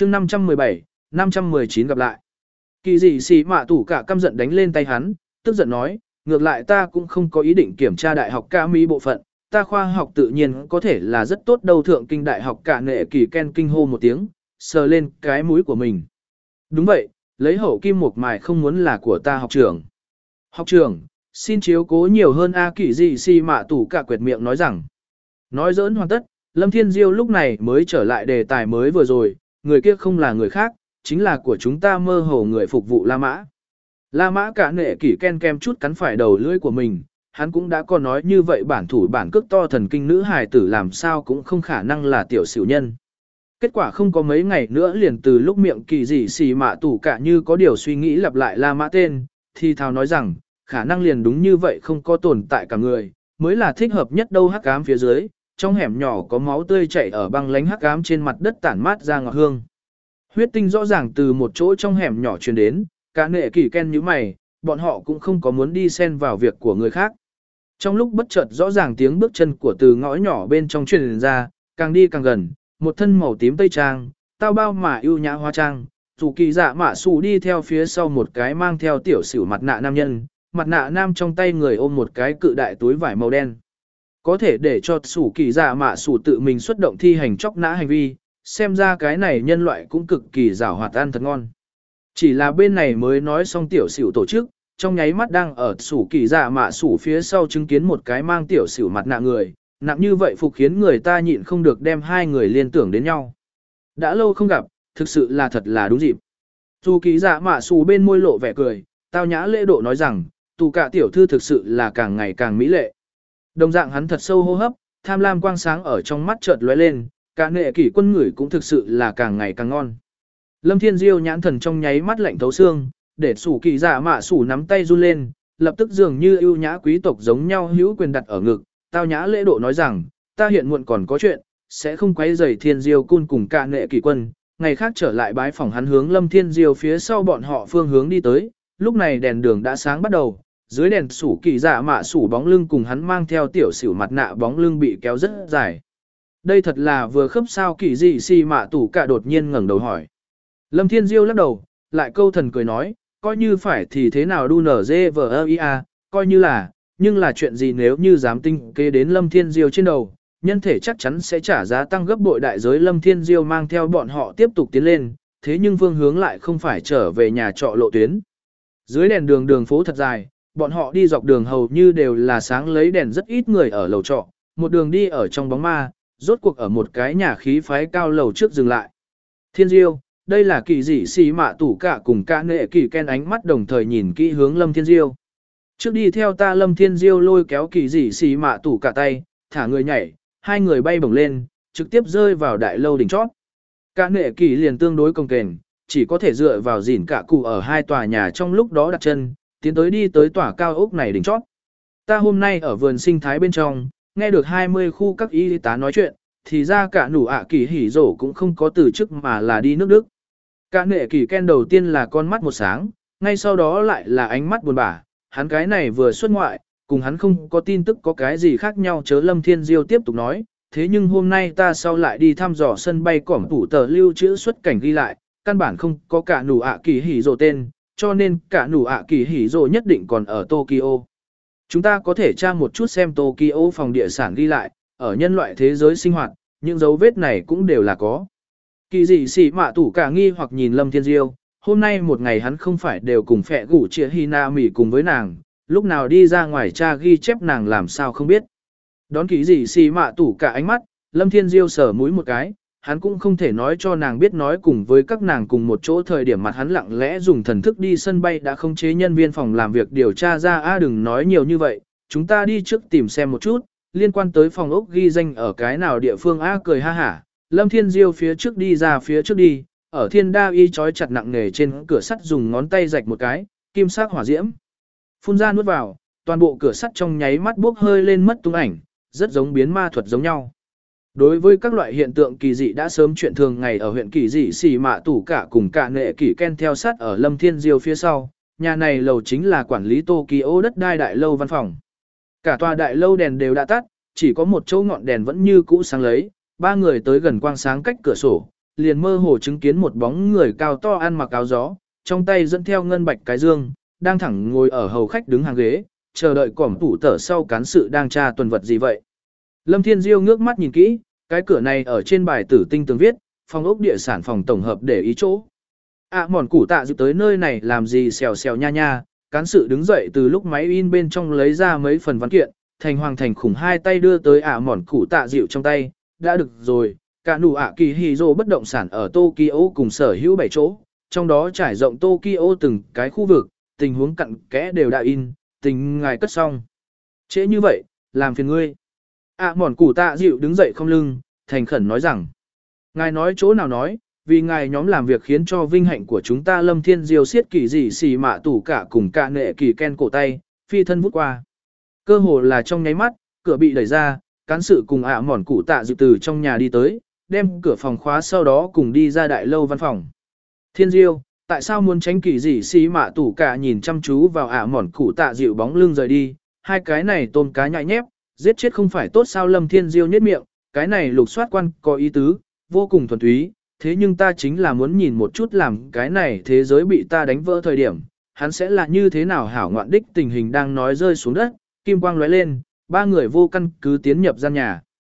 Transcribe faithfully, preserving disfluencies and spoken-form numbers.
chương năm trăm mười bảy, năm trăm mười chín gặp lại. Kỳ dị xì mạ tủ cả căm giận đánh lên tay hắn, tức giận nói, ngược lại ta cũng không có ý định kiểm tra đại học ca mỹ bộ phận, ta khoa học tự nhiên có thể là rất tốt đâu. Thượng kinh đại học cả nệ kỳ ken kinh hô một tiếng, sờ lên cái mũi của mình. Đúng vậy, lấy hậu kim một mài không muốn là của ta học trưởng. Học trưởng, xin chiếu cố nhiều hơn a. Kỳ dị xì mạ tủ cả quẹt miệng nói rằng. Nói giỡn hoàn tất, Lâm Thiên Diêu lúc này mới trở lại đề tài mới vừa rồi, người kia không là người khác, chính là của chúng ta mơ hồ người phục vụ La Mã. La Mã cả nệ kỷ ken kem chút cắn phải đầu lưỡi của mình, hắn cũng đã có nói như vậy bản thủ bản cước to thần kinh nữ hài tử làm sao cũng không khả năng là tiểu xỉu nhân. Kết quả không có mấy ngày nữa liền từ lúc miệng kỳ dị xì mạ tủ cả như có điều suy nghĩ lặp lại La Mã tên, thì thào nói rằng, khả năng liền đúng như vậy không có tồn tại cả người, mới là thích hợp nhất đâu. Hắc ám phía dưới, trong hẻm nhỏ có máu tươi chảy ở băng lánh hắc ám trên mặt đất tản mát ra ngọt hương. Huyết tinh rõ ràng từ một chỗ trong hẻm nhỏ truyền đến, cả nệ kỳ ken như mày, bọn họ cũng không có muốn đi xen vào việc của người khác. Trong lúc bất chợt rõ ràng tiếng bước chân của từ ngõ nhỏ bên trong truyền ra, càng đi càng gần, một thân màu tím tây trang, tao bao mà ưu nhã hoa trang, dù kỳ dạ mạ xù đi theo phía sau một cái mang theo tiểu xỉu mặt nạ nam nhân, mặt nạ nam trong tay người ôm một cái cự đại túi vải màu đen. Có thể để cho sủ kỳ dạ mạ xù tự mình xuất động thi hành chóc nã hành vi, xem ra cái này nhân loại cũng cực kỳ giàu hoạt ăn thật ngon. Chỉ là bên này mới nói xong tiểu xỉu tổ chức, trong nháy mắt đang ở sủ kỳ dạ mạ xủ phía sau chứng kiến một cái mang tiểu xỉu mặt nạ người, nặng như vậy phục khiến người ta nhịn không được đem hai người liên tưởng đến nhau. Đã lâu không gặp, thực sự là thật là đúng dịp. Sủ kỳ dạ mạ xủ bên môi lộ vẻ cười, tao nhã lễ độ nói rằng, tù cả tiểu thư thực sự là càng ngày càng mỹ lệ. Đồng dạng hắn thật sâu hô hấp, tham lam quang sáng ở trong mắt chợt lóe lên, cả nệ kỷ quân người cũng thực sự là càng ngày càng ngon. Lâm Thiên Diêu nhãn thần trong nháy mắt lạnh thấu xương, để sủ kỳ dạ mạ sủ nắm tay run lên, lập tức dường như ưu nhã quý tộc giống nhau hữu quyền đặt ở ngực, tao nhã lễ độ nói rằng, ta hiện muộn còn có chuyện, sẽ không quấy rầy Thiên Diêu cun cùng cả nệ kỷ quân, ngày khác trở lại bái phòng hắn hướng Lâm Thiên Diêu phía sau bọn họ phương hướng đi tới, lúc này đèn đường đã sáng bắt đầu, dưới đèn sủ kỳ dạ mạ sủ bóng lưng cùng hắn mang theo tiểu xỉu mặt nạ bóng lưng bị kéo rất dài. Đây thật là vừa khớp sao. Kỳ dị xì mạ tủ cả đột nhiên ngẩng đầu hỏi. Lâm Thiên Diêu lắc đầu, lại câu thần cười nói, coi như phải thì thế nào đu nở dê vờ ơ ia, coi như là, nhưng là chuyện gì nếu như dám tinh kế đến Lâm Thiên Diêu trên đầu, nhân thể chắc chắn sẽ trả giá tăng gấp bội đại giới. Lâm Thiên Diêu mang theo bọn họ tiếp tục tiến lên, thế nhưng phương hướng lại không phải trở về nhà trọ lộ tuyến. Dưới đèn đường đường phố thật dài, bọn họ đi dọc đường hầu như đều là sáng lấy đèn, rất ít người ở lầu trọ, một đường đi ở trong bóng ma, rốt cuộc ở một cái nhà khí phái cao lầu trước dừng lại. Thiên Diêu, đây là kỳ dị xì mạ tủ cả cùng cả nệ kỳ ken ánh mắt đồng thời nhìn kỹ hướng Lâm Thiên Diêu. Trước đi theo ta. Lâm Thiên Diêu lôi kéo kỳ dị xì mạ tủ cả tay, thả người nhảy, hai người bay bổng lên, trực tiếp rơi vào đại lâu đỉnh chót. Cả nệ kỳ liền tương đối cồng kềnh, chỉ có thể dựa vào dỉn cả cụ ở hai tòa nhà trong lúc đó đặt chân, tiến tới đi tới tòa cao ốc này đỉnh chót. Ta hôm nay ở vườn sinh thái bên trong, nghe được hai mươi khu các y tá nói chuyện, thì ra cả nụ ạ kỳ hỉ rổ cũng không có từ chức mà là đi nước Đức. Cả nệ kỳ ken đầu tiên là con mắt một sáng, ngay sau đó lại là ánh mắt buồn bã, hắn cái này vừa xuất ngoại, cùng hắn không có tin tức có cái gì khác nhau chớ. Lâm Thiên Diêu tiếp tục nói, thế nhưng hôm nay ta sau lại đi thăm dò sân bay cỏm tủ tờ lưu trữ xuất cảnh ghi lại, căn bản không có cả nụ ạ kỳ hỉ rổ tên, cho nên cả nụ ạ kỳ hỉ rổ nhất định còn ở Tokyo. Chúng ta có thể tra một chút xem Tokyo phòng địa sản ghi lại, ở nhân loại thế giới sinh hoạt, những dấu vết này cũng đều là có. Kỳ dị xì mạ tủ cả nghi hoặc nhìn Lâm Thiên Diêu, hôm nay một ngày hắn không phải đều cùng phẹ gủ chia Hina mỉ cùng với nàng, lúc nào đi ra ngoài cha ghi chép nàng làm sao không biết. Đón kỳ dị xì mạ tủ cả ánh mắt, Lâm Thiên Diêu sờ mũi một cái, hắn cũng không thể nói cho nàng biết nói cùng với các nàng cùng một chỗ thời điểm mặt hắn lặng lẽ dùng thần thức đi sân bay đã khống chế nhân viên phòng làm việc điều tra ra. A đừng nói nhiều như vậy, chúng ta đi trước tìm xem một chút, liên quan tới phòng ốc ghi danh ở cái nào địa phương. A cười ha hả, Lâm Thiên Diêu phía trước đi ra phía trước đi, ở thiên đa y trói chặt nặng nề trên cửa sắt dùng ngón tay rạch một cái, kim sắc hỏa diễm phun ra nuốt vào, toàn bộ cửa sắt trong nháy mắt bốc hơi lên mất tung ảnh, rất giống biến ma thuật giống nhau. Đối với các loại hiện tượng kỳ dị đã sớm chuyện thường ngày ở huyện kỳ dị xì mạ tủ cả cùng cả nệ kỳ ken theo sát ở Lâm Thiên Diêu phía sau, nhà này lầu chính là quản lý Tokyo đất đai đại lâu văn phòng. Cả tòa đại lâu đèn đều đã tắt, chỉ có một chỗ ngọn đèn vẫn như cũ sáng lấy, ba người tới gần quang sáng cách cửa sổ, liền mơ hồ chứng kiến một bóng người cao to ăn mặc áo gió, trong tay dẫn theo ngân bạch cái dương, đang thẳng ngồi ở hầu khách đứng hàng ghế, chờ đợi cỏm tủ tở sau cán sự đang tra tuần vật gì vậy. Lâm Thiên Diêu ngước mắt nhìn kỹ, cái cửa này ở trên bài tử tinh tường viết, phòng ốc địa sản phòng tổng hợp để ý chỗ. À mòn củ tạ dự tới nơi này làm gì xèo xèo nha nha, cán sự đứng dậy từ lúc máy in bên trong lấy ra mấy phần văn kiện, thành hoàng thành khủng hai tay đưa tới ả mòn củ tạ dịu trong tay, đã được rồi, cả nụ ả kỳ hì rô bất động sản ở Tokyo cùng sở hữu bảy chỗ, trong đó trải rộng Tokyo từng cái khu vực, tình huống cặn kẽ đều đã in, tình ngài cất xong. Trễ như vậy, làm phiền ngươi. À mòn củ tạ dịu đứng dậy không lưng, thành khẩn nói rằng, ngài nói chỗ nào nói, vì ngài nhóm làm việc khiến cho vinh hạnh của chúng ta Lâm Thiên Diêu siết kỳ dị xì mạ tủ cả cùng cả nệ kỳ ken cổ tay, phi thân vút qua. Cơ hồ là trong nháy mắt, cửa bị đẩy ra, cán sự cùng ạ mòn cụ tạ dự từ trong nhà đi tới, đem cửa phòng khóa sau đó cùng đi ra đại lâu văn phòng. Thiên Diêu, tại sao muốn tránh kỳ dị xì mạ tủ cả nhìn chăm chú vào ạ mòn cụ tạ dịu bóng lưng rời đi, hai cái này tôm cá nhại nhép, giết chết không phải tốt sao? Lâm Thiên Diêu nhếch miệng, cái này lục soát quan có ý tứ, vô cùng thuần túy, thế nhưng ta chính là muốn nhìn một chút làm cái này thế giới bị ta đánh vỡ thời điểm, hắn sẽ là như thế nào hảo ngoạn đích. Tình hình đang nói rơi xuống đất, kim quang lóe lên, ba người vô căn cứ tiến nhập gian nhà.